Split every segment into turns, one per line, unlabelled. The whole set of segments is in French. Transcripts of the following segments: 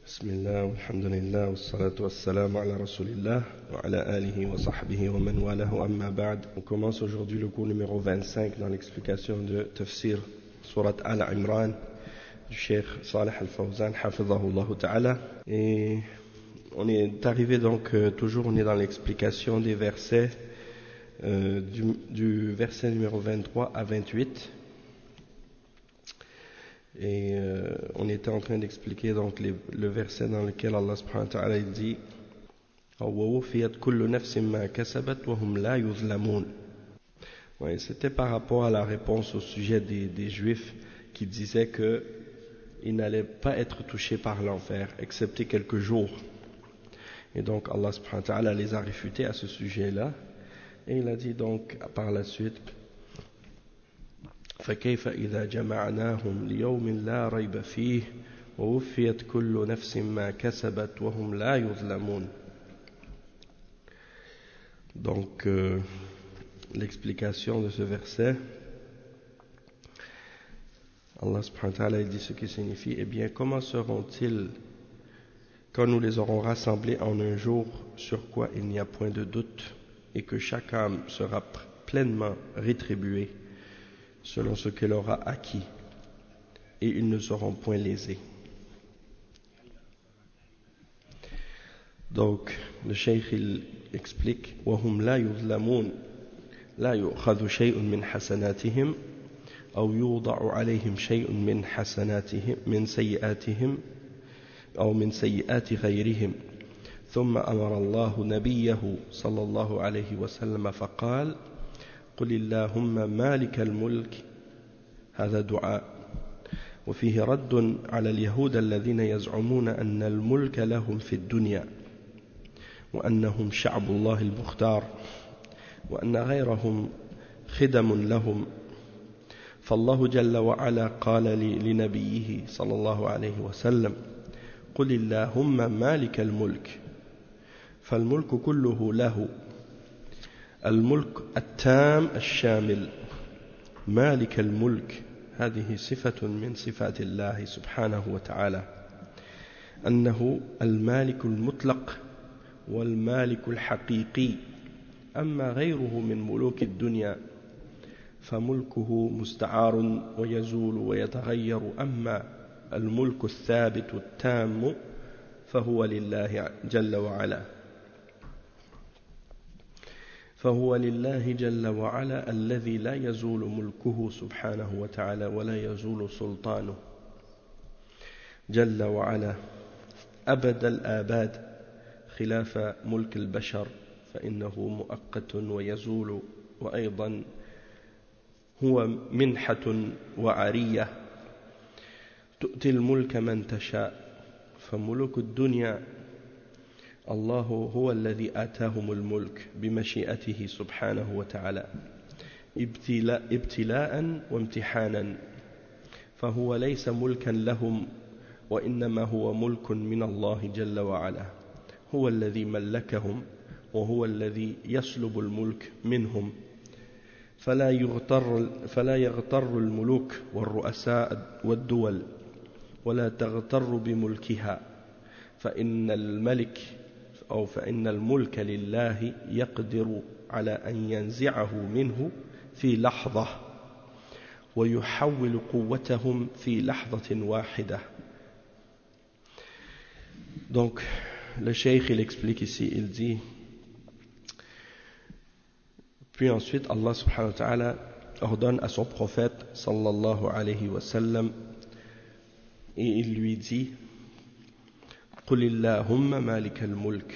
Bismillah, alhamdulillah, wassalatu wassalamu ala rasulillah, wa ala alihi wa sahbihi wa man walahu amma ba'd. On commence aujourd'hui le cours numéro 25 dans l'explication de Tafsir Surat Al-Imran du Cheikh Salih Al-Fawzan, hafidhahullah ta'ala. Et on est arrivé donc, toujours on est dans l'explication des versets, du verset numéro 23 à 28. Et on était en train d'expliquer donc le verset dans lequel Allah subhanahu wa ta'ala dit وَوُفِيَتْ كُلُّ نَفْسٍ مَا كَسَبَتْ وَهُمْ لَا يُظْلَمُونَ. Ouais, c'était par rapport à la réponse au sujet des Juifs qui disaient qu'ils n'allaient pas être touchés par l'enfer, excepté quelques jours. Et donc Allah subhanahu wa ta'ala les a réfutés à ce sujet-là. Et il a dit donc par la suite فكيف إذا جمعناهم ليوم لا ريب فيه ووفيت كل نفس ما كسبت وهم لا يظلمون. Donc l'explication de ce verset, Allah subhanahu wa ta'ala dit ce qui signifie: eh bien comment seront-ils quand nous les aurons rassemblés en un jour sur quoi il n'y a point de doute, et que chaque âme sera pleinement rétribuée selon ce qu'elle aura acquis, et ils ne seront point lésés. Donc le cheikh il explique: وهم لا يظلمون لا يؤخذ شيء من حسناتهم أو يوضع عليهم شيء من حسناتهم من سيئاتهم أو من سيئات غيرهم. ثم أمر الله نبيه صلى الله عليه وسلم فقال: قل اللهم مالك الملك. هذا دعاء، وفيه رد على اليهود الذين يزعمون أن الملك لهم في الدنيا، وأنهم شعب الله المختار، وأن غيرهم خدم لهم. فالله جل وعلا قال لنبيه صلى الله عليه وسلم: قل اللهم مالك الملك. فالملك كله له، الملك التام الشامل. مالك الملك هذه صفة من صفات الله سبحانه وتعالى، أنه المالك المطلق والمالك الحقيقي. أما غيره من ملوك الدنيا فملكه مستعار ويزول ويتغير. أما الملك الثابت التام فهو لله جل وعلا، فهو لله جل وعلا الذي لا يزول ملكه سبحانه وتعالى ولا يزول سلطانه جل وعلا أبد الآباد، خلاف ملك البشر فإنه مؤقت ويزول، وأيضا هو منحة وعرية تؤتي الملك من تشاء. فملوك الدنيا الله هو الذي آتاهم الملك بمشيئته سبحانه وتعالى ابتلاء وامتحانا، فهو ليس ملكا لهم، وإنما هو ملك من الله جل وعلا. هو الذي ملكهم وهو الذي يسلب الملك منهم. فلا يغتر الملوك والرؤساء والدول، ولا تغتر بملكها، فإن الملك لله يقدر على أن ينزعه منه في لحظة ويحول قوتهم في لحظة واحدة. Donc le cheikh il explique ici, il dit: puis ensuite Allah subhanahu wa ta'ala ordonne à son prophète sallallahu alayhi wa sallam, et il lui dit: قل اللهم مالك الملك.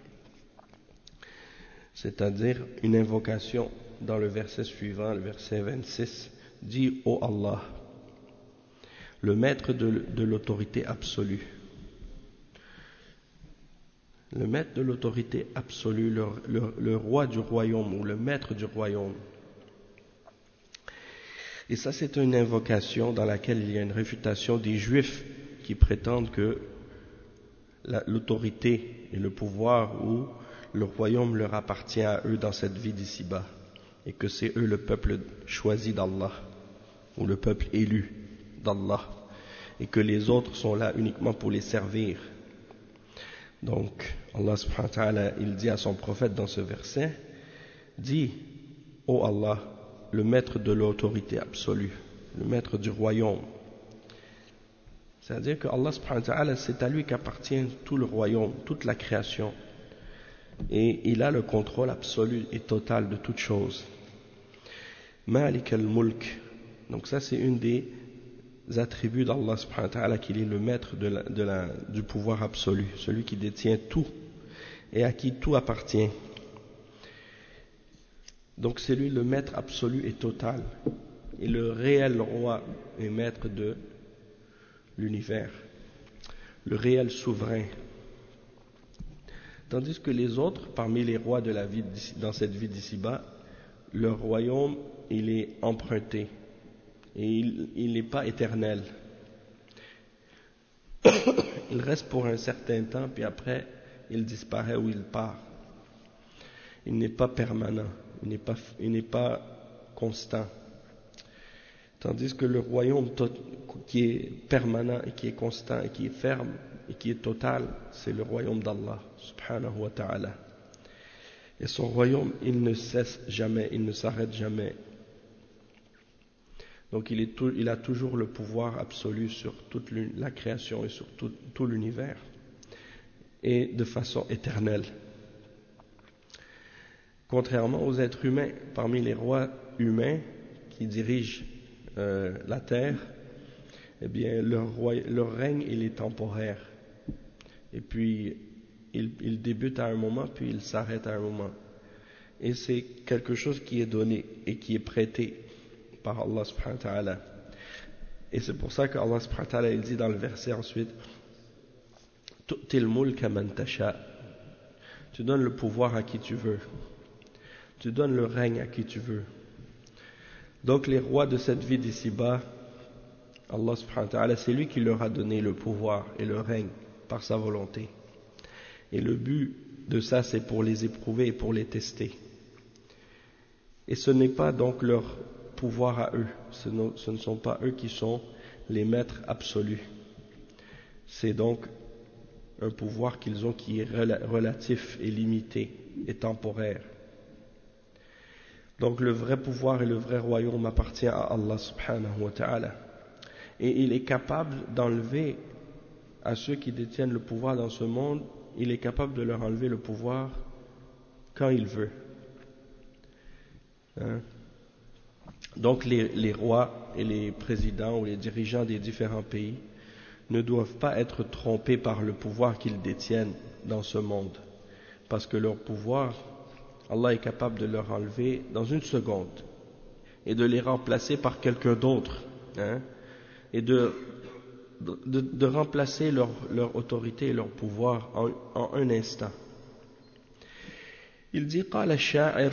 C'est-à-dire une invocation dans le verset suivant, le verset 26, dit: ô Allah, le maître de l'autorité absolue, le maître de l'autorité absolue, le roi du royaume ou le maître du royaume. Et ça, c'est une invocation dans laquelle il y a une réfutation des Juifs qui prétendent que l'autorité et le pouvoir ou le royaume leur appartient à eux dans cette vie d'ici-bas, et que c'est eux le peuple choisi d'Allah ou le peuple élu d'Allah, et que les autres sont là uniquement pour les servir Donc, Allah subhanahu wa ta'ala, il dit à son prophète dans ce verset, dis, ô Allah, le maître de l'autorité absolue, le maître du royaume. C'est-à-dire que Allah subhanahu wa ta'ala, c'est à lui qu'appartient tout le royaume, toute la création. Et il a le contrôle absolu et total de toutes choses. Malik al-Mulk. Donc ça, c'est une des attributs d'Allah subhanahu wa ta'ala, qu'il est le maître du pouvoir absolu, celui qui détient tout et à qui tout appartient. Donc c'est lui le maître absolu et total, et le réel roi et maître de l'univers, le réel souverain. Tandis que les autres, parmi les rois de la vie dans cette vie d'ici-bas, leur royaume, il est emprunté. Et il n'est pas éternel. Il reste pour un certain temps, puis après, il disparaît ou il part. Il n'est pas permanent, il n'est pas constant. Tandis que le royaume qui est permanent et qui est constant et qui est ferme et qui est total, c'est le royaume d'Allah, subhanahu wa ta'ala. Et son royaume, il ne cesse jamais, il ne s'arrête jamais. Donc il a toujours le pouvoir absolu sur toute la création et sur tout l'univers, et de façon éternelle. Contrairement aux êtres humains, parmi les rois humains qui dirigent la terre, eh bien leur règne, il est temporaire. Et puis il débute à un moment, puis il s'arrête à un moment. Et c'est quelque chose qui est donné et qui est prêté par Allah subhanahu wa ta'ala. Et c'est pour ça que Allah subhanahu wa ta'ala, il dit dans le verset ensuite, tu'til mulka man tasha, tu donnes le pouvoir à qui tu veux, tu donnes le règne à qui tu veux. Donc les rois de cette vie d'ici-bas, Allah subhanahu wa ta'ala, c'est lui qui leur a donné le pouvoir et le règne par sa volonté. Et le but de ça, c'est pour les éprouver et pour les tester. Et ce n'est pas donc leur pouvoir à eux, ce ne sont pas eux qui sont les maîtres absolus. C'est donc un pouvoir qu'ils ont qui est relatif et limité et temporaire. Donc le vrai pouvoir et le vrai royaume appartient à Allah subhanahu wa ta'ala. Et il est capable d'enlever à ceux qui détiennent le pouvoir dans ce monde, il est capable de leur enlever le pouvoir quand il veut. Donc les rois et les présidents ou les dirigeants des différents pays ne doivent pas être trompés par le pouvoir qu'ils détiennent dans ce monde, parce que leur pouvoir, Allah est capable de leur enlever dans une seconde et de les remplacer par quelqu'un d'autre, et de remplacer leur autorité et leur pouvoir en un instant. Il dit قال الشاعر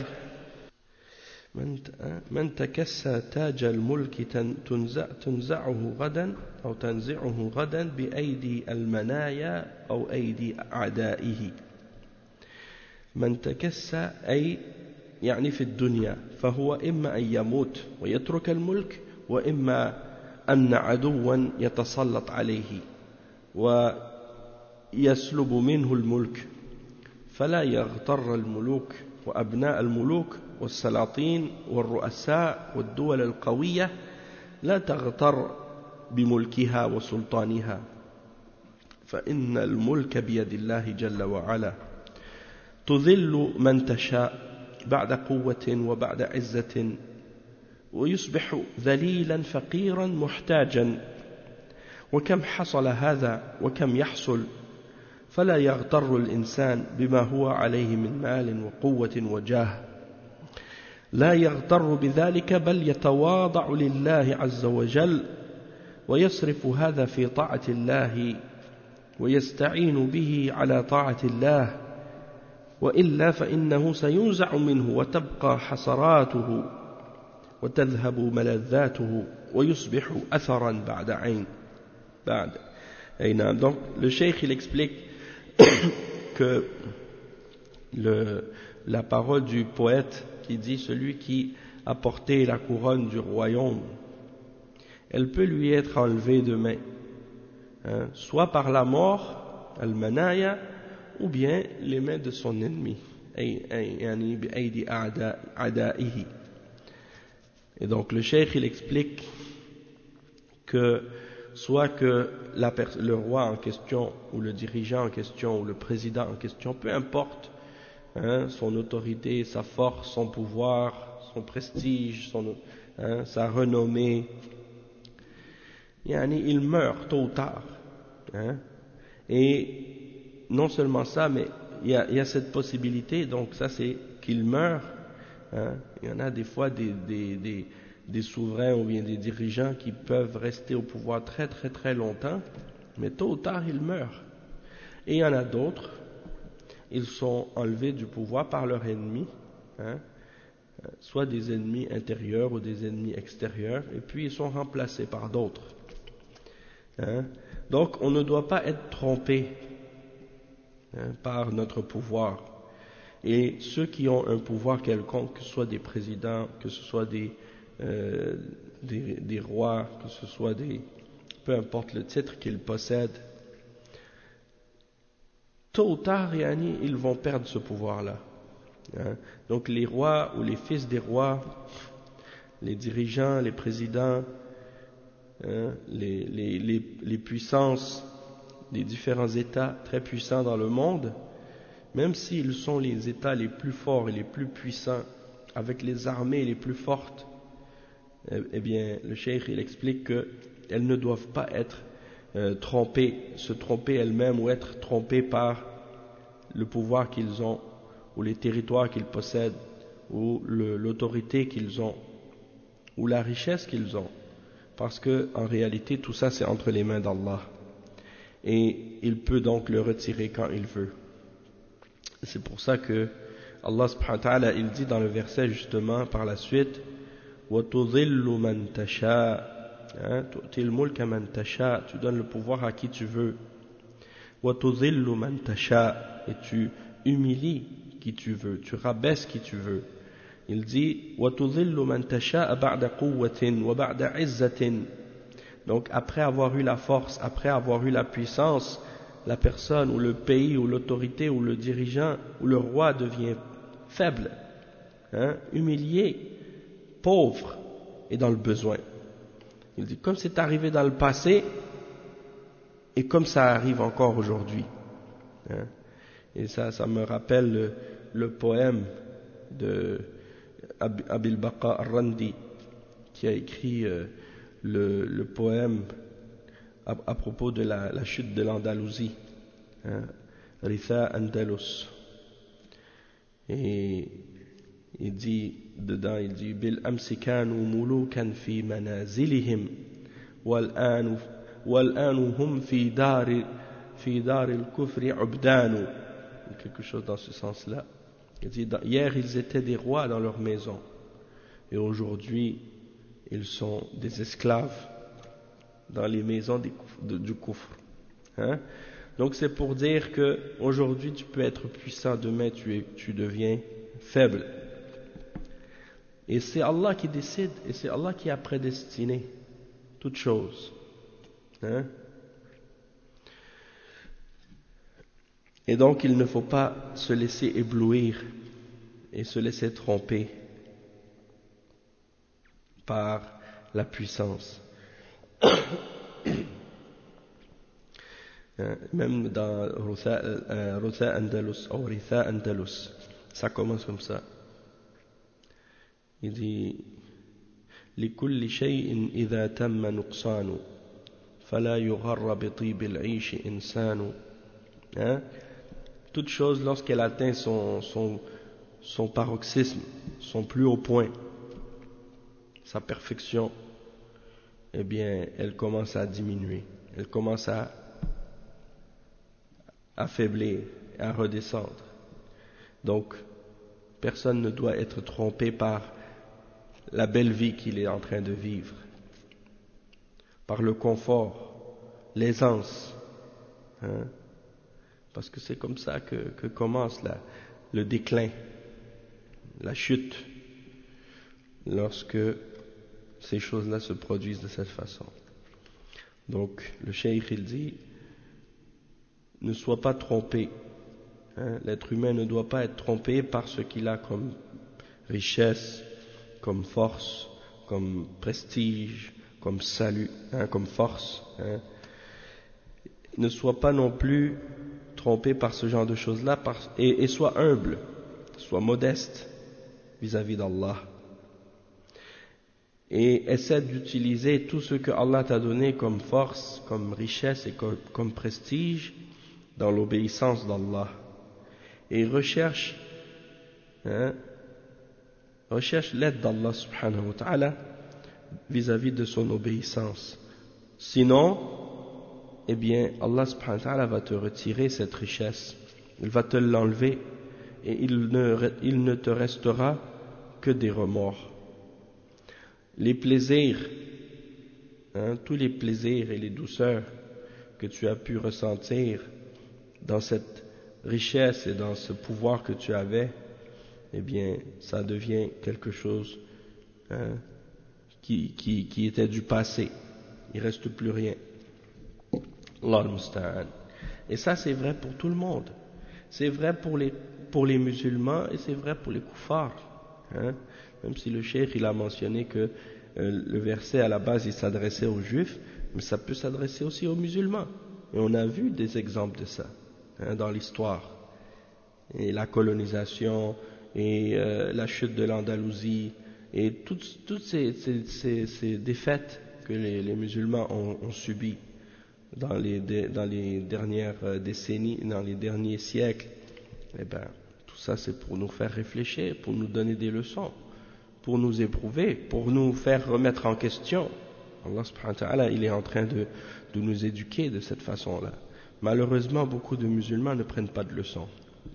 من تكسى تاج الملك تنزعه غدا أو تنزعه غدا بأيدي المنايا أو أيدي أعدائه. من تكسى أي يعني في الدنيا، فهو إما أن يموت ويترك الملك، وإما أن عدوا يتسلط عليه ويسلب منه الملك. فلا يغتر الملوك وأبناء الملوك والسلاطين والرؤساء والدول القوية لا تغتر بملكها وسلطانها، فإن الملك بيد الله جل وعلا، تذل من تشاء بعد قوة وبعد عزة، ويصبح ذليلا فقيرا محتاجا. وكم حصل هذا وكم يحصل، فلا يغتر الإنسان بما هو عليه من مال وقوة وجاه، لا يغتر بذلك، بل يتواضع لله عز وجل ويصرف هذا في طاعة الله ويستعين به على طاعة الله، وإلا فإنه سينزع منه وتبقى حسراته وتذهب ملذاته ويصبح أثرا بعد عين بعد. Donc le cheikh il explique que la parole du poète qui dit celui qui a porté la couronne du royaume, elle peut lui être enlevée demain, soit par la mort, al-manaya, ou bien les mains de son ennemi. Et donc le cheikh il explique que soit que le roi en question ou le dirigeant en question ou le président en question, peu importe, son autorité, sa force, son pouvoir, son prestige, sa renommée, il meurt tôt ou tard. Et non seulement ça, mais il y a cette possibilité, donc ça c'est qu'il meurt. Il y en a des fois des souverains ou bien des dirigeants qui peuvent rester au pouvoir très très très longtemps, mais tôt ou tard ils meurent. Et il y en a d'autres, ils sont enlevés du pouvoir par leurs ennemis, soit des ennemis intérieurs ou des ennemis extérieurs, et puis ils sont remplacés par d'autres. Donc on ne doit pas être trompé par notre pouvoir. Et ceux qui ont un pouvoir quelconque, que ce soit des présidents, que ce soit des rois, que ce soit peu importe le titre qu'ils possèdent, tôt ou tard, ils vont perdre ce pouvoir-là. Donc les rois ou les fils des rois, les dirigeants, les présidents, les puissances des différents États très puissants dans le monde, même s'ils sont les États les plus forts et les plus puissants, avec les armées les plus fortes, eh bien, le cheikh il explique qu'elles ne doivent pas être se tromper elles-mêmes ou être trompées par le pouvoir qu'ils ont, ou les territoires qu'ils possèdent, ou l'autorité qu'ils ont, ou la richesse qu'ils ont. Parce que, en réalité, tout ça c'est entre les mains d'Allah. Et il peut donc le retirer quand il veut. C'est pour ça que Allah subhanahu wa ta'ala il dit dans le verset justement par la suite وَتُضِلُّ مَنْ تَشَاءُ تُؤْتِي الْمُلْكَ مَنْ تَشَاءُ, tu donnes le pouvoir à qui tu veux. وَتُضِلُّ مَنْ تَشَاءُ, et tu humilies qui tu veux, tu rabaisses qui tu veux. Il dit وَتُضِلُّ مَنْ تَشَاءُ بَعْدَ قُوَّةٍ وَبَعْدَ عِزَّةٍ. Donc après avoir eu la force, après avoir eu la puissance, la personne ou le pays ou l'autorité ou le dirigeant ou le roi devient faible, humilié, pauvre et dans le besoin. Il dit comme c'est arrivé dans le passé et comme ça arrive encore aujourd'hui. Et ça me rappelle le poème de Abil Baqa al-Randi qui a écrit le poème à propos de la chute de l'Andalousie, Ritha Andalus. Et il dit dedans, bil amsi kanu mulukan fi manazilihim wal anu hum fi dar al-kufri ubdanu, quelque chose dans ce sens-là. Il dit hier ils étaient des rois dans leur maison et aujourd'hui ils sont des esclaves dans les maisons du kufr. Donc c'est pour dire que aujourd'hui tu peux être puissant, demain tu deviens faible. Et c'est Allah qui décide et c'est Allah qui a prédestiné toutes choses. Et donc il ne faut pas se laisser éblouir et se laisser tromper par la puissance. Même dans Ritha Andalus ou Ritha Andalus, ça commence comme ça. Il dit لكل شيء إذا تم نقصان فلا يغر بطيب العيش إنسان. Toute chose lorsqu'elle atteint son paroxysme, son plus haut point, sa perfection, eh bien elle commence à diminuer, elle commence à affaiblir, à redescendre. Donc personne ne doit être trompé par la belle vie qu'il est en train de vivre, par le confort, l'aisance, parce que c'est comme ça que commence le déclin, la chute, lorsque ces choses-là se produisent de cette façon. Donc le cheikh il dit ne sois pas trompé Hein, l'être humain ne doit pas être trompé par ce qu'il a comme richesse, comme force, comme prestige, comme salut, hein, comme force. Hein. Ne sois pas non plus trompé par ce genre de choses-là et sois humble, sois modeste vis-à-vis d'Allah. Et essaie d'utiliser tout ce que Allah t'a donné comme force, comme richesse et comme prestige dans l'obéissance d'Allah. Et recherche l'aide d'Allah subhanahu wa ta'ala vis-à-vis de son obéissance. Sinon, eh bien, Allah subhanahu wa ta'ala va te retirer cette richesse. Il va te l'enlever et il ne te restera que des remords. Les plaisirs, tous les plaisirs et les douceurs que tu as pu ressentir dans cette richesse et dans ce pouvoir que tu avais, eh bien, ça devient quelque chose qui était du passé. Il ne reste plus rien. Allah al-Musta'an. Et ça, c'est vrai pour tout le monde. C'est vrai pour les musulmans et c'est vrai pour les koufars. Même si le cheikh il a mentionné que le verset à la base il s'adressait aux juifs, mais ça peut s'adresser aussi aux musulmans. Et on a vu des exemples de ça dans l'histoire. Et la colonisation et la chute de l'Andalousie et toutes ces défaites que les musulmans ont subies dans les dernières décennies, dans les derniers siècles. Eh bien, tout ça c'est pour nous faire réfléchir, pour nous donner des leçons, pour nous éprouver, pour nous faire remettre en question. Allah subhanahu wa ta'ala, il est en train de nous éduquer de cette façon-là. Malheureusement, beaucoup de musulmans ne prennent pas de leçons.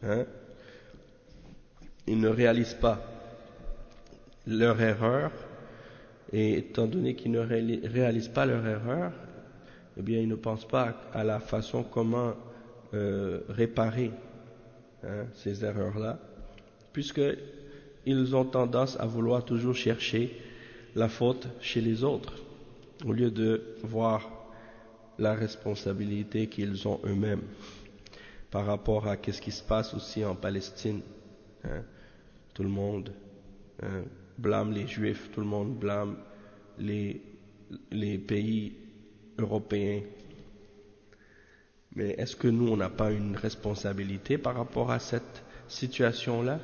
Ils ne réalisent pas leur erreur, et étant donné qu'ils ne réalisent pas leur erreur, eh bien, ils ne pensent pas à la façon comment réparer ces erreurs-là, puisqu'ils ont tendance à vouloir toujours chercher la faute chez les autres, au lieu de voir la responsabilité qu'ils ont eux-mêmes par rapport à ce qui se passe aussi en Palestine. Tout le monde blâme les Juifs, tout le monde blâme les pays européens. Mais est-ce que nous, on n'a pas une responsabilité par rapport à cette situation-là?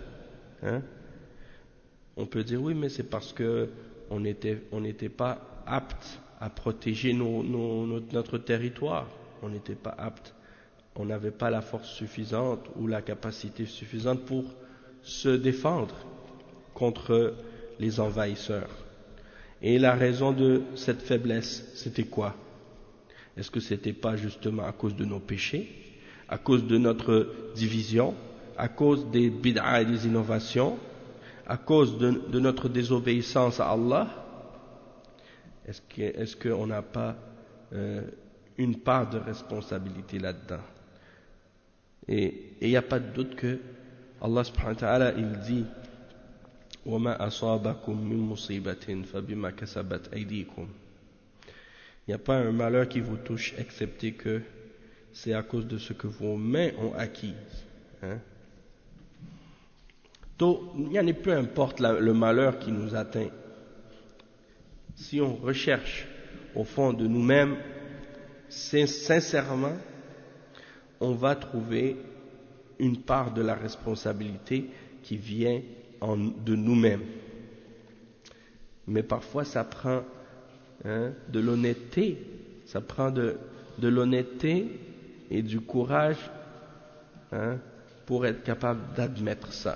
On peut dire oui, mais c'est parce que on n'était pas apte à protéger notre territoire. On n'était pas apte. On n'avait pas la force suffisante ou la capacité suffisante pour se défendre contre les envahisseurs. Et la raison de cette faiblesse, c'était quoi? Est-ce que c'était pas justement à cause de nos péchés, à cause de notre division, à cause des bid'a et des innovations, à cause de notre désobéissance à Allah? Est-ce qu'on n'a pas une part de responsabilité là-dedans? Et il n'y a pas de doute que Allah subhanahu wa ta'ala, il dit وَمَا أَصَابَكُم مِّن مُّصِيبَةٍ فَبِمَا كَسَبَتْ أَيْدِيكُم. Il n'y a pas un malheur qui vous touche excepté que c'est à cause de ce que vos mains ont acquis. Donc, il n'y en a peu importe le malheur qui nous atteint. Si on recherche au fond de nous-mêmes, sincèrement, on va trouver une part de la responsabilité qui vient de nous-mêmes. Mais parfois, ça prend de l'honnêteté, ça prend de l'honnêteté et du courage pour être capable d'admettre ça.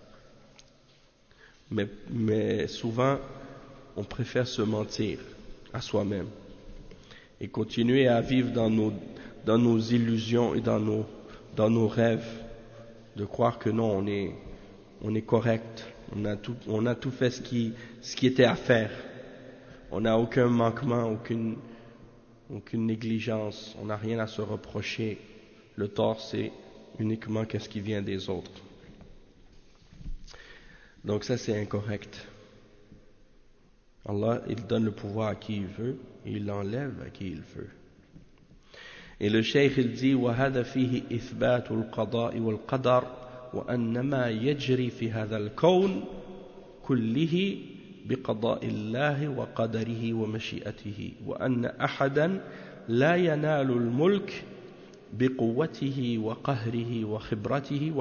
Mais souvent, on préfère se mentir à soi-même et continuer à vivre dans nos illusions et dans nos rêves, de croire que non, on est correct, on a tout fait ce qui était à faire, on n'a aucun manquement, aucune négligence, on n'a rien à se reprocher. Le tort, c'est uniquement qu'est-ce qui vient des autres. Donc ça, c'est incorrect. Allah, il donne le pouvoir à qui il veut et il l'enlève à qui il veut. Et le cheikh il dit وهذا فيه إثبات القضاء والقدر وأن ما يجري في هذا الكون كله بقضاء الله وقدره ومشيئته وأن أحدا لا ينال الملك بقوته وقهره وخبرته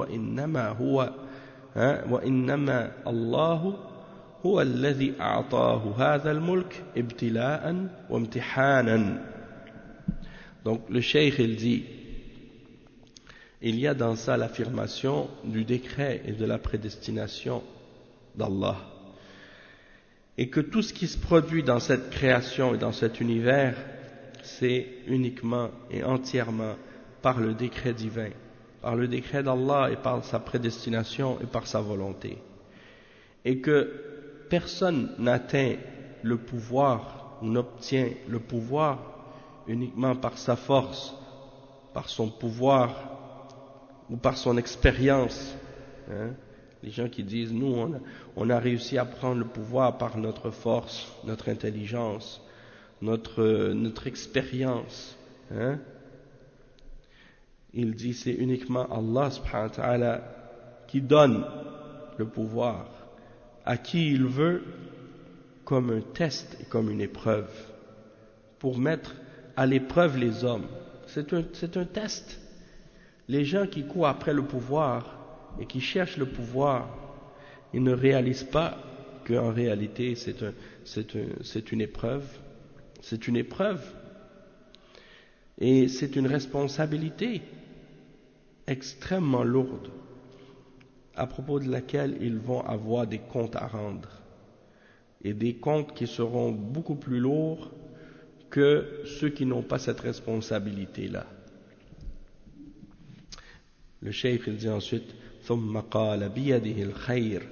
وإنما الله هو الذي أعطاه هذا الملك ابتلاء وامتحانا. Donc le cheikh il dit, il y a dans ça l'affirmation du décret et de la prédestination d'Allah, et que tout ce qui se produit dans cette création et dans cet univers, c'est uniquement et entièrement par le décret divin, par le décret d'Allah et par sa prédestination et par sa volonté, et que personne n'atteint le pouvoir, n'obtient le pouvoir uniquement par sa force, par son pouvoir ou par son expérience. Les gens qui disent nous on a réussi à prendre le pouvoir par notre force, notre intelligence, notre expérience. Il dit c'est uniquement Allah subhanahu wa ta'ala qui donne le pouvoir à qui il veut, comme un test et comme une épreuve, pour mettre à l'épreuve les hommes. C'est un test. Les gens qui courent après le pouvoir et qui cherchent le pouvoir, ils ne réalisent pas qu'en réalité c'est une épreuve. C'est une épreuve. Et c'est une responsabilité extrêmement lourde, à propos de laquelle ils vont avoir des comptes à rendre. Et des comptes qui seront beaucoup plus lourds que ceux qui n'ont pas cette responsabilité-là. Le cheikh il dit ensuite ثم قال بيده الخير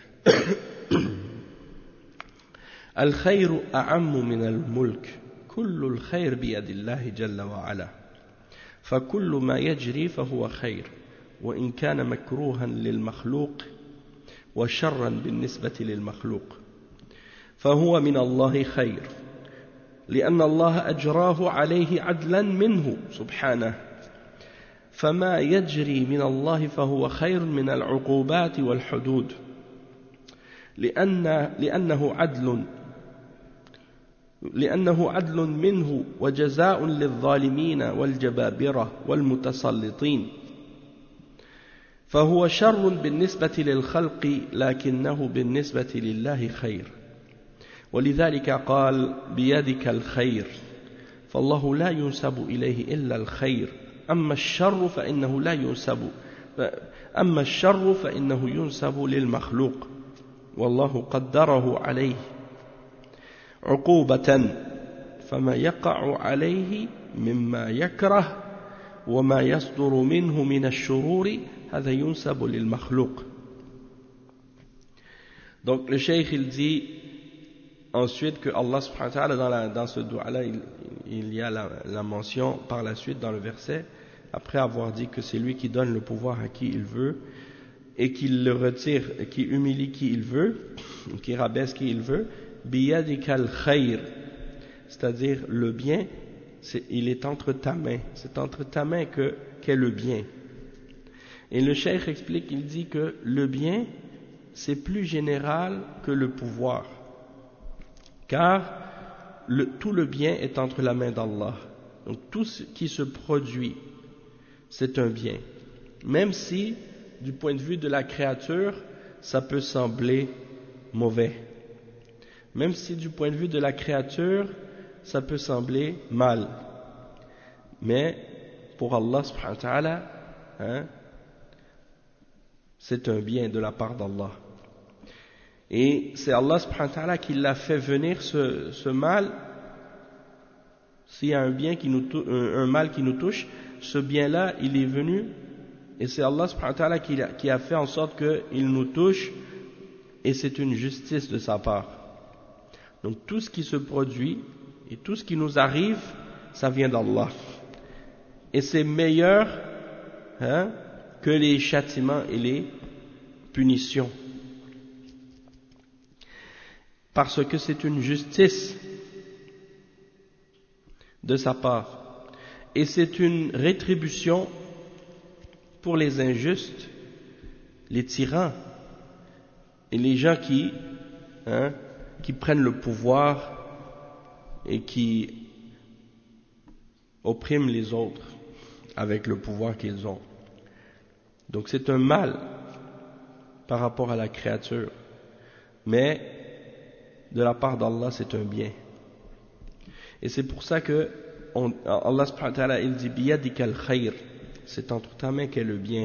الخير أعم من الملك كل الخير بيد الله جل وعلا فكل ما يجري فهو خير وإن كان مكروها للمخلوق وشرا بالنسبة للمخلوق فهو من الله خير لأن الله أجراه عليه عدلا منه سبحانه فما يجري من الله فهو خير من العقوبات والحدود لأنه عدل منه وجزاء للظالمين والجبابرة والمتسلطين فهو شر بالنسبة للخلق لكنه بالنسبة لله خير ولذلك قال بيدك الخير فالله لا ينسب إليه إلا الخير أما الشر فإنه ينسب للمخلوق والله قدره عليه عقوبة فما يقع عليه مما يكره وما يصدر منه من الشرور هذا ينسب للمخلوق. Donc le cheikh il dit ensuite que Allah subhanahu wa ta'ala dans ce dua-là il y a la mention par la suite dans le verset, après avoir dit que c'est lui qui donne le pouvoir à qui il veut et qu'il le retire, qui humilie qui il veut, qui rabaisse qui il veut, biyadikal khayr, c'est-à-dire le bien, il est entre ta main, c'est entre ta main qu'est le bien. Et le cheikh explique, il dit que le bien c'est plus général que le pouvoir, car tout le bien est entre la main d'Allah. Donc tout ce qui se produit c'est un bien, même si du point de vue de la créature ça peut sembler mauvais, même si du point de vue de la créature ça peut sembler mal, mais pour Allah subhanahu wa ta'ala c'est un bien de la part d'Allah, et c'est Allah subhanahu wa ta'ala qui l'a fait venir ce mal. S'il y a un mal qui nous touche, ce bien-là, il est venu, et c'est Allah subhanahu wa ta'ala qui a fait en sorte qu'il nous touche, et c'est une justice de sa part. Donc tout ce qui se produit, et tout ce qui nous arrive, ça vient d'Allah. Et c'est meilleur que les châtiments et les punitions. Parce que c'est une justice de sa part. Et c'est une rétribution pour les injustes, les tyrans et les gens qui prennent le pouvoir et qui oppriment les autres avec le pouvoir qu'ils ont. Donc c'est un mal par rapport à la créature, mais de la part d'Allah c'est un bien. Et c'est pour ça que Allah subhanahu wa ta'ala il dit biyadika al-khayr, c'est entre ta main qu'est le bien.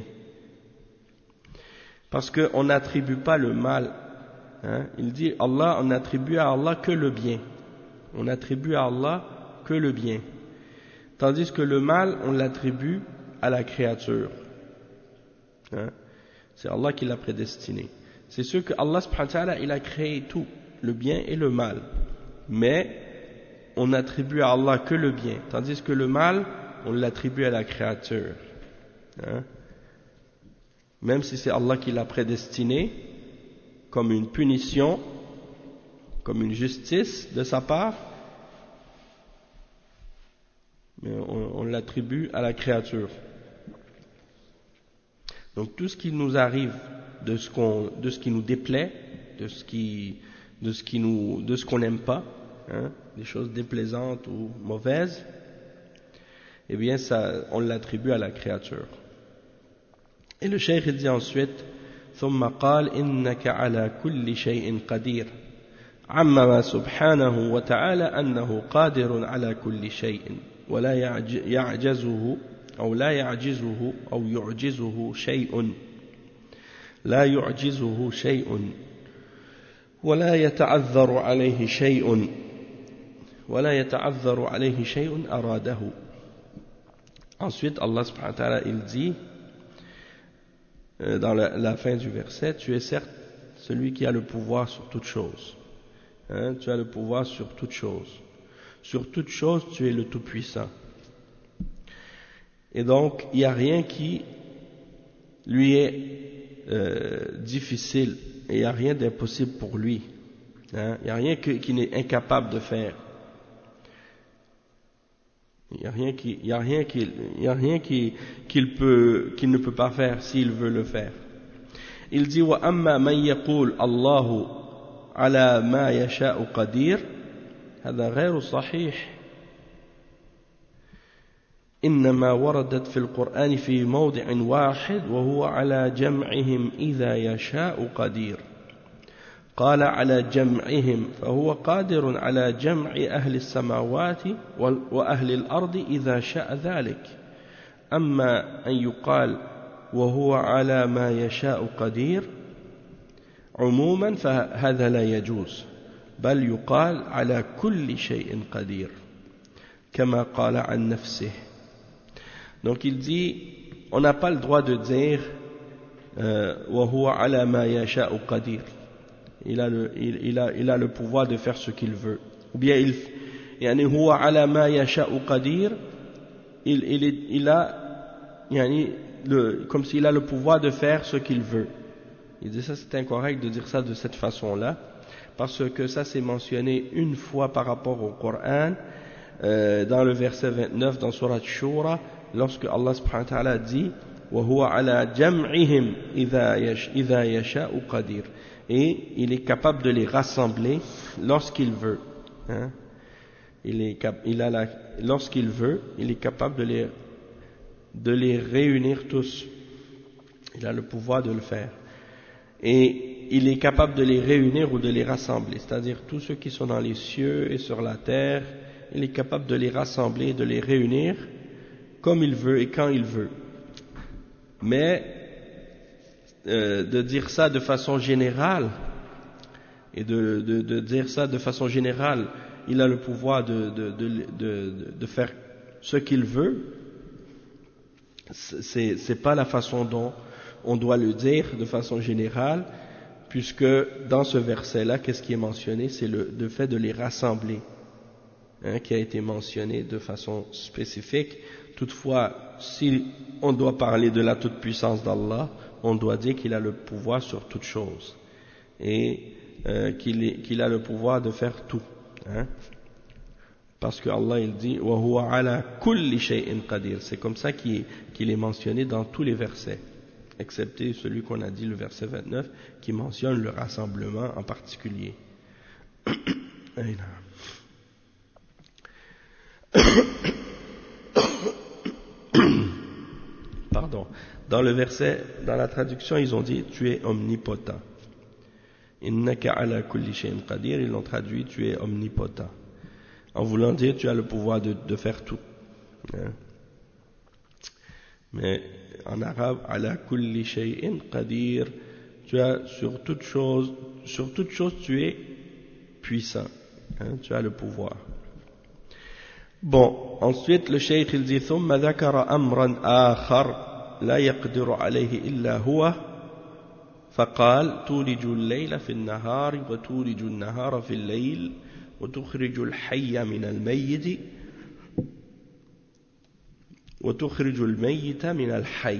Parce qu'on n'attribue pas le mal. Il dit Allah, on n'attribue à Allah que le bien. On attribue à Allah que le bien. Tandis que le mal, on l'attribue à la créature. C'est Allah qui l'a prédestiné. C'est sûr que Allah subhanahu wa ta'ala, il a créé tout, le bien et le mal. Mais on n'attribue à Allah que le bien. Tandis que le mal, on l'attribue à la créature. Même si c'est Allah qui l'a prédestiné, comme une punition, comme une justice de sa part, mais on l'attribue à la créature. Donc tout ce qui nous arrive, de ce qui nous déplaît, de ce qu'on n'aime pas, des choses déplaisantes ou mauvaises, eh bien ça, on l'attribue à la créature. Et le cheikh dit ensuite ثم قال إنك على كل شيء قدير عمم سبحانه وتعالى أنه قادر على كل شيء ولا يعجزه أو لا يعجزه أو يعجزه شيء لا يعجزه شيء ولا يتعذر عليه شيء ولا يتعذر عليه شيء أراده. Ensuite Allah subhanahu wa ta'ala il dit dans la fin du verset, tu es certes celui qui a le pouvoir sur toute chose. Tu as le pouvoir sur toute chose. Sur toute chose, tu es le Tout-Puissant. Et donc, il n'y a rien qui lui est difficile, et il n'y a rien d'impossible pour lui. Il n'y a rien qu'il n'est incapable de faire. Il n'y a rien qu'il ne peut pas faire s'il veut le faire. Il dit وَأَمَّا مَنْ يَقُولُ اللَّهُ عَلَى مَا يَشَاءُ قَدِيرٌ هذا غير صحيح. إنما وردت في القرآن في موضع واحد وهو على جمعهم إذا يشاء قدير. قال على جمعهم فهو قادر على جمع أهل السماوات وأهل الأرض إذا شاء ذلك. أما أن يقال وهو على ما يشاء قدير عموما فهذا لا يجوز بل يقال على كل شيء قدير كما قال عن نفسه. Donc il dit on n'a pas le droit de dire وهو على ما يشاء قدير. Il a le pouvoir de faire ce qu'il veut. Ou bien يعني هو على ما يشاء قدير, il a comme s'il a le pouvoir de faire ce qu'il veut. Il dit ça c'est incorrect de dire ça de cette façon-là, parce que ça c'est mentionné une fois par rapport au Coran, dans le verset 29 dans Surat Shura, lorsque Allah subhanahu wa ta'ala dit وَهُوَ عَلَى جَمْعِهِمْ إِذَا يَشَاءُ قَدِيرٌ, et il est capable de les rassembler lorsqu'il veut. Lorsqu'il veut, il est capable de les réunir tous. Il a le pouvoir de le faire. Et il est capable de les réunir ou de les rassembler, c'est-à-dire tous ceux qui sont dans les cieux et sur la terre, il est capable de les rassembler, de les réunir comme il veut et quand il veut. Mais de dire ça de façon générale, et de dire ça de façon générale, il a le pouvoir de faire ce qu'il veut, c'est pas la façon dont on doit le dire de façon générale, puisque dans ce verset-là, qu'est-ce qui est mentionné? C'est le fait de les rassembler, qui a été mentionné de façon spécifique. Toutefois, si on doit parler de la toute-puissance d'Allah, on doit dire qu'il a le pouvoir sur toute chose, et qu'il a le pouvoir de faire tout. Parce que Allah il dit wa huwa ala kulli shay'in qadir. C'est comme ça qu'il est mentionné dans tous les versets, excepté celui qu'on a dit, le verset 29, qui mentionne le rassemblement en particulier. Pardon. Dans le verset, dans la traduction, ils ont dit tu es omnipotent. Innaka ala kulli shay'in qadir, ils l'ont traduit tu es omnipotent, en voulant dire tu as le pouvoir de faire tout. Hein? Mais en arabe, ala kulli shay'in qadir, tu as sur toute chose tu es puissant, hein? Tu as le pouvoir. Bon, ensuite le cheikh il dit ثم ذكر أمرا آخر لا يقدر عليه إلا هو فقال تولج الليل في النهار وتولج النهار في الليل وتخرج الحي من الميت وتخرج الميت من الحي.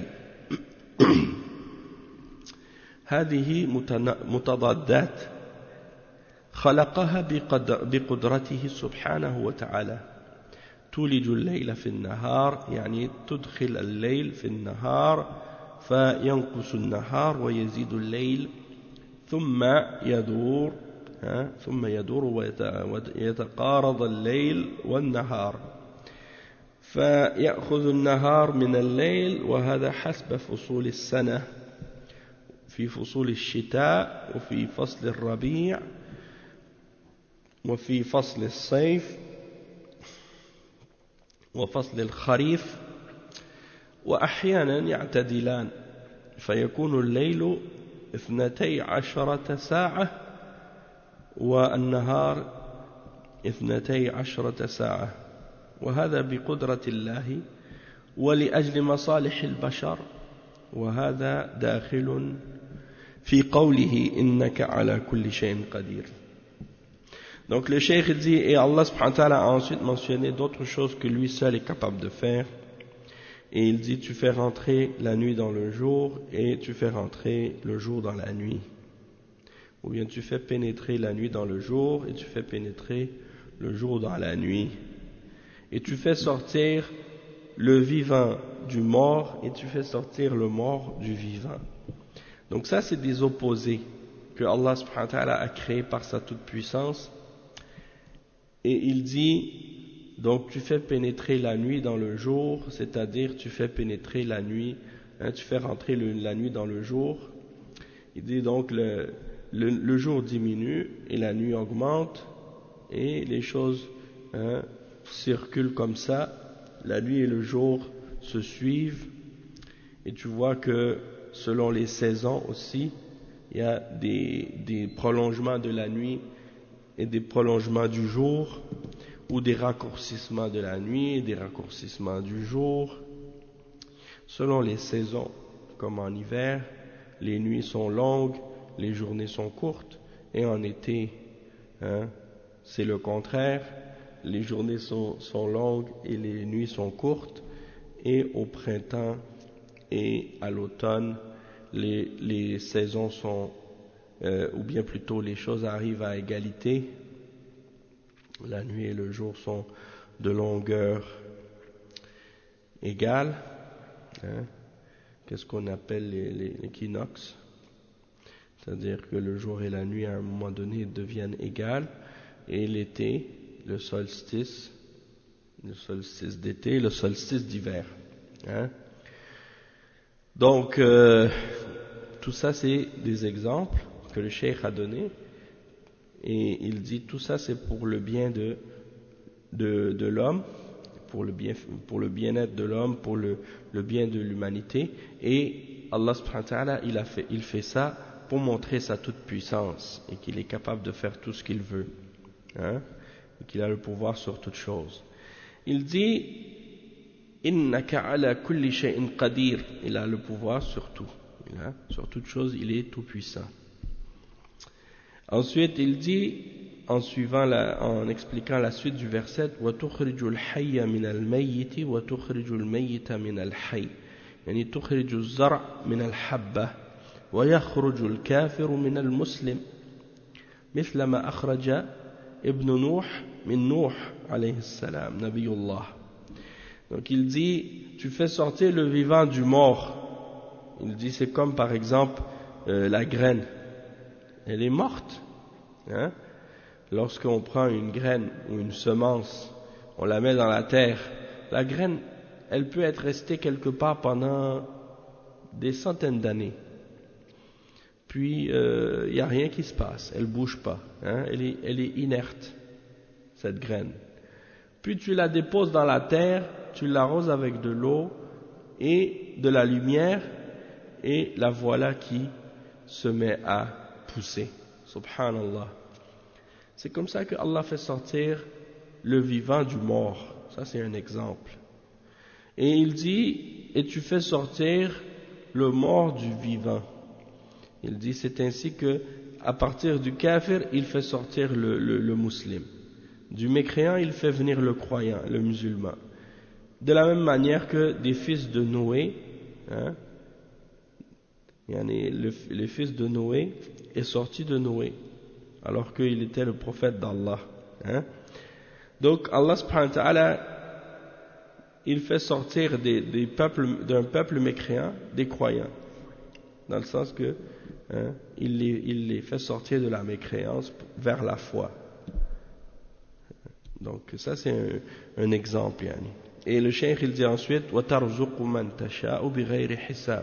هذه متضادات خلقها بقدرته سبحانه وتعالى. تولج الليل في النهار يعني تدخل الليل في النهار فينقص النهار ويزيد الليل ثم يدور ويتقارض الليل والنهار فيأخذ النهار من الليل، وهذا حسب فصول السنة، في فصول الشتاء وفي فصل الربيع وفي فصل الصيف وفصل الخريف، وأحيانا يعتدلان فيكون الليل 12 ساعة والنهار 12 ساعة، وهذا بقدرة الله ولأجل مصالح البشر، وهذا داخل في قوله إنك على كل شيء قدير. Donc le cheikh dit, et Allah subhanahu wa ta'ala a ensuite mentionné d'autres choses que lui seul est capable de faire, et il dit tu fais rentrer la nuit dans le jour et tu fais rentrer le jour dans la nuit, ou bien tu fais pénétrer la nuit dans le jour et tu fais pénétrer le jour dans la nuit, et tu fais sortir le vivant du mort et tu fais sortir le mort du vivant. Donc ça c'est des opposés que Allah subhanahu wa ta'ala a créés par sa toute puissance. Et il dit, donc tu fais pénétrer la nuit dans le jour, c'est-à-dire tu fais pénétrer la nuit, hein, tu fais rentrer la nuit dans le jour. Il dit donc le jour diminue et la nuit augmente, et les choses circulent comme ça, la nuit et le jour se suivent, et tu vois que selon les saisons aussi, il y a des prolongements de la nuit et des prolongements du jour, ou des raccourcissements de la nuit et des raccourcissements du jour, selon les saisons. Comme en hiver, les nuits sont longues, les journées sont courtes, et en été, c'est le contraire, les journées sont longues et les nuits sont courtes, et au printemps et à l'automne, les saisons sont ou bien plutôt les choses arrivent à égalité, la nuit et le jour sont de longueur égale, qu'est-ce qu'on appelle l'équinoxe, c'est-à-dire que le jour et la nuit à un moment donné deviennent égales, et l'été, le solstice d'été, le solstice d'hiver. Donc tout ça c'est des exemples que le cheikh a donné, et il dit tout ça c'est pour le bien de l'homme, pour le bien-être de l'homme, pour le bien de l'humanité, et Allah subhanahu wa ta'ala il fait ça pour montrer sa toute puissance et qu'il est capable de faire tout ce qu'il veut, et qu'il a le pouvoir sur toute chose. Il dit innaka ala kulli shay'in qadir, il a le pouvoir sur tout, sur toute chose il est tout puissant. Ensuite, il dit, en expliquant la suite du verset, وَتُخْرِجُ الْحَيَّ مِنَ الْمَيِّتِ وَتُخْرِجُ الْمَيِّتَ مِنَ الْحَيِّ يعني تخرج الزرع من الحبة ويخرج الكافر من المسلم مثل ما أخرج ابن نوح min Nuh alayhi salam, Nabiyullah. Donc il dit, tu fais sortir le vivant du mort. Il dit, c'est comme par exemple la graine. Elle est morte. Hein? Lorsqu'on prend une graine ou une semence, on la met dans la terre, la graine, elle peut être restée quelque part pendant des centaines d'années. Puis, il n'y a rien qui se passe, elle ne bouge pas, hein? Elle est inerte, cette graine. Puis tu la déposes dans la terre, tu l'arroses avec de l'eau et de la lumière, et la voilà qui se met à pousser. Subhanallah. C'est comme ça que Allah fait sortir le vivant du mort. Ça, c'est un exemple. Et il dit, et tu fais sortir le mort du vivant. Il dit, c'est ainsi que, à partir du kafir, il fait sortir le musulman. Du mécréant, il fait venir le croyant, le musulman. De la même manière que des fils de Noé, hein, les fils de Noé est sorti de Noé, alors qu'il était le prophète d'Allah. Hein. Donc Allah subhanahu wa ta'ala, il fait sortir d'un peuple mécréant des croyants, dans le sens que il les fait sortir de la mécréance vers la foi. Donc ça c'est un exemple. Yani. Et le cheikh il dit ensuite وَتَرْزُقُ مَنْ تَشَاءُ بِغَيْرِ حِسَابٍ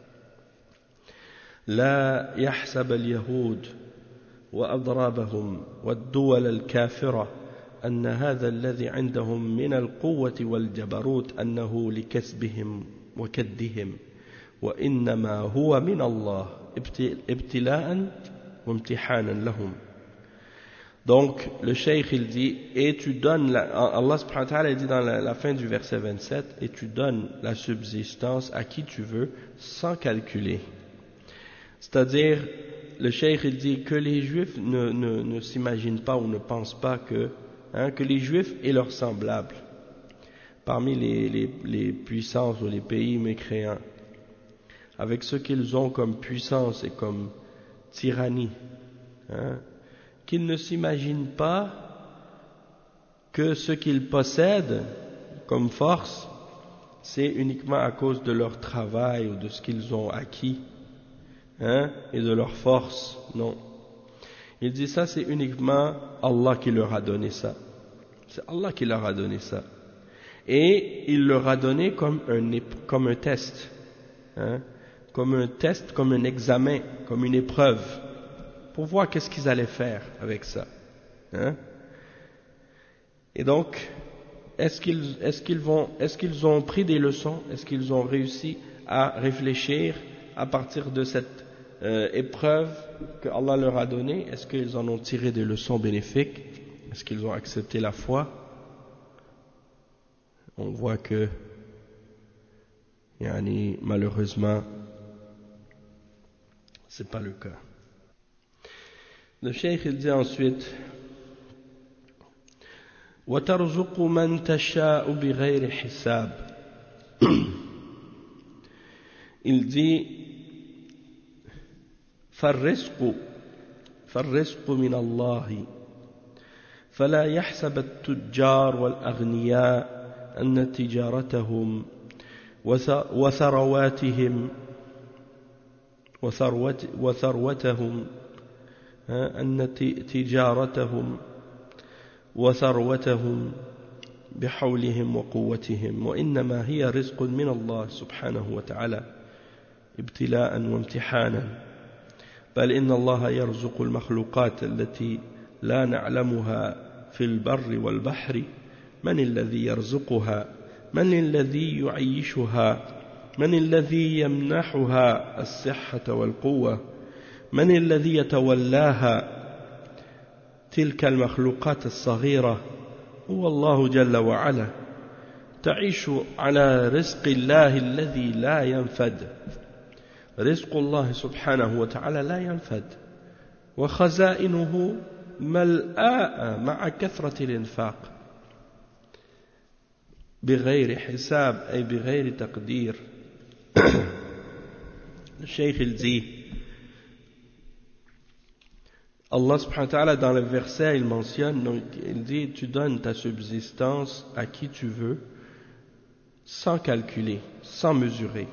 لا يحسب اليهود وأضرابهم والدول الكافرة أن هذا الذي عندهم من القوة والجبروت أنه لكسبهم وكدهم وإنما هو من الله ابتلاء وامتحانا لهم. Donc le cheikh il dit, et tu donnes, Allah subhanahu wa ta'ala dit dans la fin du verset 27, et tu donnes la subsistance à qui tu veux sans calculer. C'est-à-dire, le cheikh il dit que les juifs ne s'imaginent pas ou ne pensent pas que les juifs et leurs semblables, parmi les puissances ou les pays mécréants, avec ce qu'ils ont comme puissance et comme tyrannie, qu'ils ne s'imaginent pas que ce qu'ils possèdent comme force, c'est uniquement à cause de leur travail ou de ce qu'ils ont acquis, et de leur force. Non. Il dit ça, c'est uniquement Allah qui leur a donné ça. C'est Allah qui leur a donné ça. Et il leur a donné comme un test. Comme un test, comme un examen, comme une épreuve, pour voir qu'est-ce qu'ils allaient faire avec ça. Et donc, est-ce qu'ils ont pris des leçons? Est-ce qu'ils ont réussi à réfléchir à partir de cette épreuve que Allah leur a donnée? Est-ce qu'ils en ont tiré des leçons bénéfiques? Est-ce qu'ils ont accepté la foi? On voit que malheureusement c'est pas le cas. Le cheikh il dit ensuite وَتَرْزُقُ مَنْ تَشَاءُ بِغَيْرِ حِسَابٍ. Il dit فالرزق من الله فلا يحسب التجار والأغنياء أن تجارتهم وثرواتهم أن تجارتهم وثروتهم بحولهم وقوتهم وإنما هي رزق من الله سبحانه وتعالى ابتلاء وامتحانا بل إن الله يرزق المخلوقات التي لا نعلمها في البر والبحر من الذي يرزقها من الذي يعيشها من الذي يمنحها الصحة والقوة من الذي يتولاها تلك المخلوقات الصغيرة هو الله جل وعلا تعيش على رزق الله الذي لا ينفد رزق الله سبحانه وتعالى لا ينفد وخزائنه ملآء مع كثرة الإنفاق بغير حساب أي بغير تقدير. Le cheikh il dit Allah subhanahu wa ta'ala dans le verset il mentionne, donc, il dit tu donnes ta subsistance à qui tu veux sans calculer, sans mesurer.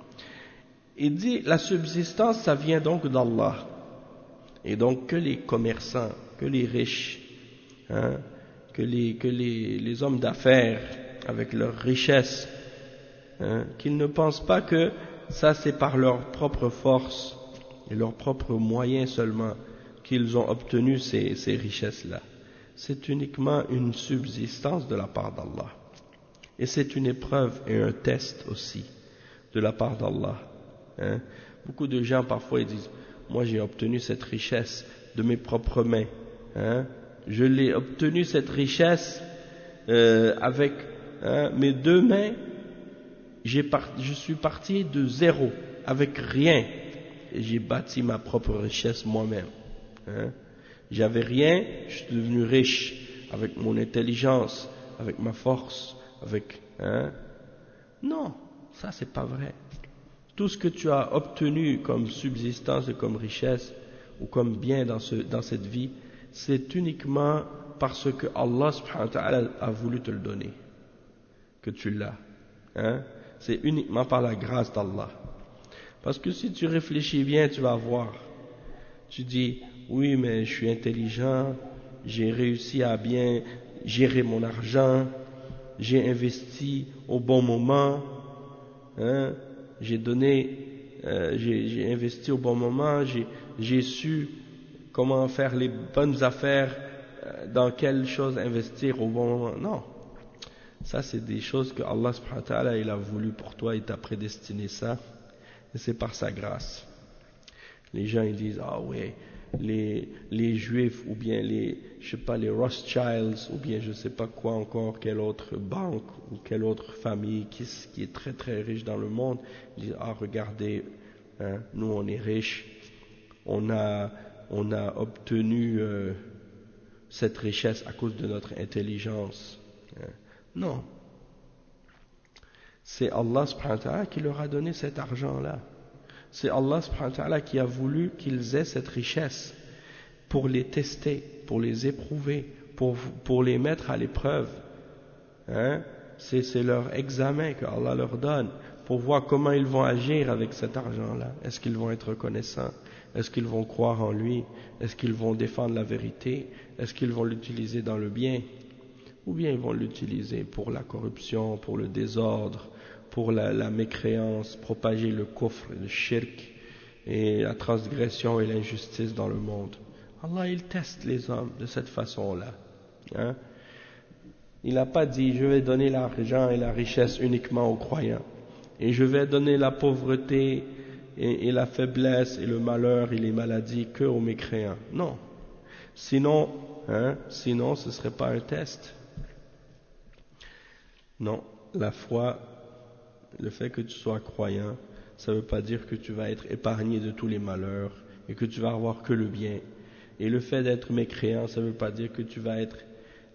Il dit la subsistance ça vient donc d'Allah, et donc que les commerçants, que les riches, hein, que les hommes d'affaires avec leur richesse, hein, qu'ils ne pensent pas que ça c'est par leur propre force et leurs propres moyens seulement qu'ils ont obtenu ces richesses-là. C'est uniquement une subsistance de la part d'Allah. Et c'est une épreuve et un test aussi de la part d'Allah. Hein. Beaucoup de gens parfois ils disent, moi j'ai obtenu cette richesse de mes propres mains. Hein. Je l'ai obtenu cette richesse avec mes deux mains. Je suis parti de zéro, avec rien. Et j'ai bâti ma propre richesse moi-même. Hein. J'avais rien, je suis devenu riche avec mon intelligence, avec ma force, avec. Hein. Non, ça c'est pas vrai. Tout ce que tu as obtenu comme subsistance et comme richesse ou comme bien dans cette vie, c'est uniquement parce que Allah subhanahu wa ta'ala a voulu te le donner que tu l'as. Hein. C'est uniquement par la grâce d'Allah. Parce que si tu réfléchis bien, tu vas voir. Tu dis, oui, mais je suis intelligent, j'ai réussi à bien gérer mon argent, j'ai investi au bon moment, hein, j'ai investi au bon moment, j'ai su comment faire les bonnes affaires, dans quelle chose investir au bon moment. Non. Ça, c'est des choses que Allah subhanahu wa ta'ala, il a voulu pour toi, il t'a prédestiné ça, et c'est par sa grâce. Les gens, ils disent, ah ouais, les Juifs, ou bien les Rothschilds, ou bien je sais pas quoi encore, quelle autre banque, ou quelle autre famille qui est très très riche dans le monde, ils disent, ah regardez, hein, nous on est riches, on a obtenu cette richesse à cause de notre intelligence. Hein. Non. C'est Allah subhanahu wa ta'ala qui leur a donné cet argent-là. C'est Allah subhanahu wa ta'ala qui a voulu qu'ils aient cette richesse pour les tester, pour les éprouver, pour les mettre à l'épreuve. Hein? C'est leur examen que Allah leur donne pour voir comment ils vont agir avec cet argent-là. Est-ce qu'ils vont être reconnaissants? Est-ce qu'ils vont croire en lui? Est-ce qu'ils vont défendre la vérité? Est-ce qu'ils vont l'utiliser dans le bien? Ou bien ils vont l'utiliser pour la corruption, pour le désordre, pour la mécréance, propager le kufr, le shirk et la transgression et l'injustice dans le monde. Allah, il teste les hommes de cette façon-là. Hein? Il n'a pas dit, je vais donner l'argent et la richesse uniquement aux croyants. Et je vais donner la pauvreté et la faiblesse et le malheur et les maladies que aux mécréants. Non. Sinon, ce ne serait pas un test. Non, la foi, le fait que tu sois croyant, ça ne veut pas dire que tu vas être épargné de tous les malheurs et que tu vas avoir que le bien. Et le fait d'être mécréant, ça ne veut pas dire que tu vas être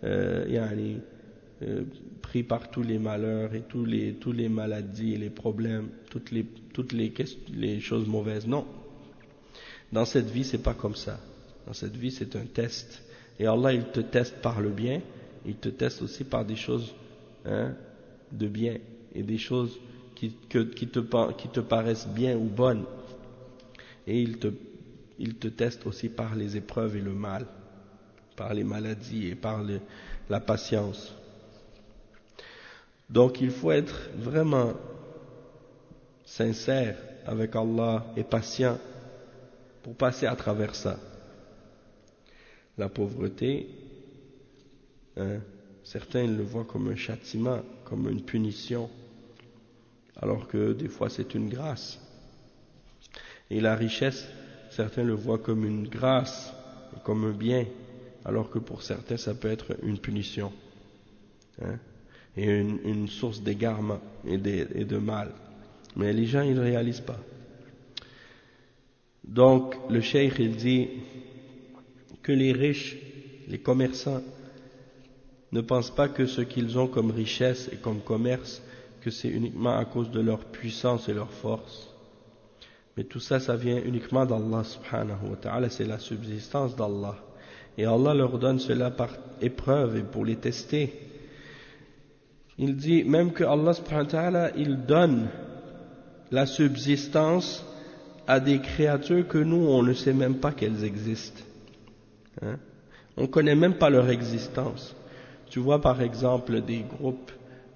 pris par tous les malheurs et tous les maladies et les problèmes, toutes les choses mauvaises. Non. Dans cette vie, c'est pas comme ça. Dans cette vie, c'est un test. Et Allah, il te teste par le bien, il te teste aussi par des choses de bien et des choses qui te paraissent bien ou bonnes. Et il te teste aussi par les épreuves et le mal, par les maladies et par la patience. Donc il faut être vraiment sincère avec Allah et patient pour passer à travers ça. La pauvreté, certains le voient comme un châtiment, comme une punition, alors que des fois c'est une grâce. Et la richesse, certains le voient comme une grâce, comme un bien, alors que pour certains ça peut être une punition, et une source d'égarement et de mal. Mais les gens ils ne réalisent pas. Donc le cheikh il dit que les riches, les commerçants, ne pensent pas que ce qu'ils ont comme richesse et comme commerce, que c'est uniquement à cause de leur puissance et leur force. Mais tout ça, ça vient uniquement d'Allah subhanahu wa ta'ala, c'est la subsistance d'Allah. Et Allah leur donne cela par épreuve et pour les tester. Il dit même que Allah subhanahu wa ta'ala, il donne la subsistance à des créatures que nous, on ne sait même pas qu'elles existent. Hein? On ne connaît même pas leur existence. Tu vois par exemple des groupes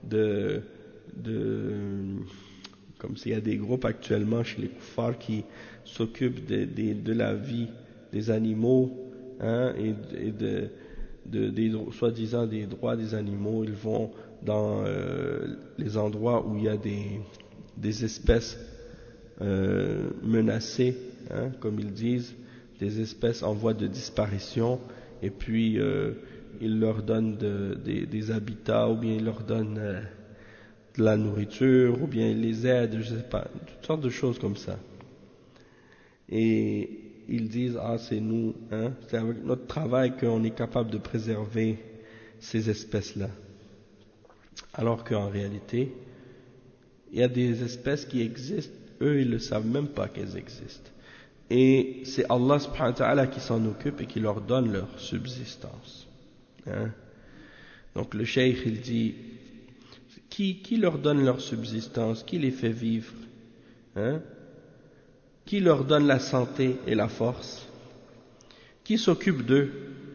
comme s'il y a des groupes actuellement chez les kuffars qui s'occupent de la vie des animaux, hein, et des soi-disant des droits des animaux. Ils vont dans les endroits où il y a des espèces menacées, hein, comme ils disent, des espèces en voie de disparition, et puis ils leur donnent des habitats, ou bien ils leur donnent de la nourriture, ou bien ils les aident, je sais pas, toutes sortes de choses comme ça. Et ils disent, ah c'est nous, hein, c'est avec notre travail qu'on est capable de préserver ces espèces-là. Alors qu'en réalité, il y a des espèces qui existent, eux ils ne savent même pas qu'elles existent. Et c'est Allah subhanahu wa ta'ala qui s'en occupe et qui leur donne leur subsistance. Hein? Donc le cheikh il dit, qui leur donne leur subsistance, qui les fait vivre, hein? Qui leur donne la santé et la force, qui s'occupe d'eux?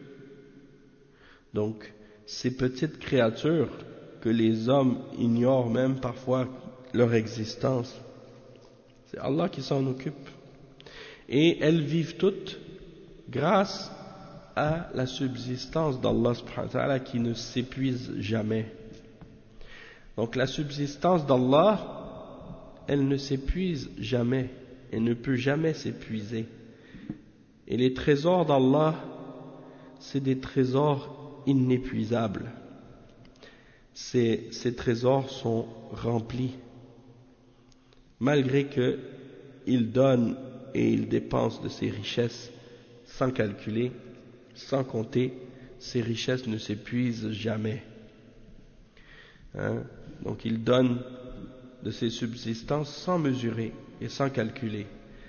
Donc ces petites créatures que les hommes ignorent même parfois leur existence, c'est Allah qui s'en occupe. Et elles vivent toutes grâce à la subsistance d'Allah subhanahu wa ta'ala qui ne s'épuise jamais. Donc la subsistance d'Allah, elle ne s'épuise jamais, elle ne peut jamais s'épuiser. Et les trésors d'Allah, c'est des trésors inépuisables. Ces trésors sont remplis, malgré qu'il donne et il dépense de ses richesses sans calculer, sans compter, ces richesses ne s'épuisent jamais. Hein? Donc il donne de ses subsistances sans mesurer et sans calculer.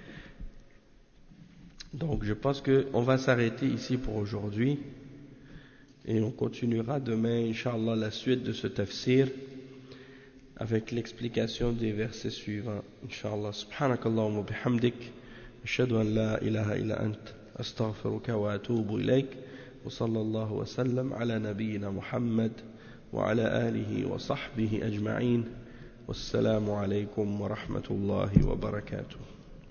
Donc je pense qu'on va s'arrêter ici pour aujourd'hui et on continuera demain, Inch'Allah, la suite de ce tafsir avec l'explication des versets suivants. Inch'Allah, subhanakallahumma wa bihamdik, ashhadu an la ilaha illa ant, astaghfiruka wa atubu ilayk, wa sallallahu wa sallam ala nabiyyina Muhammad wa ala alihi wa sahbihi ajma'in. Wassalamu alaykum wa rahmatullahi wa barakatuh.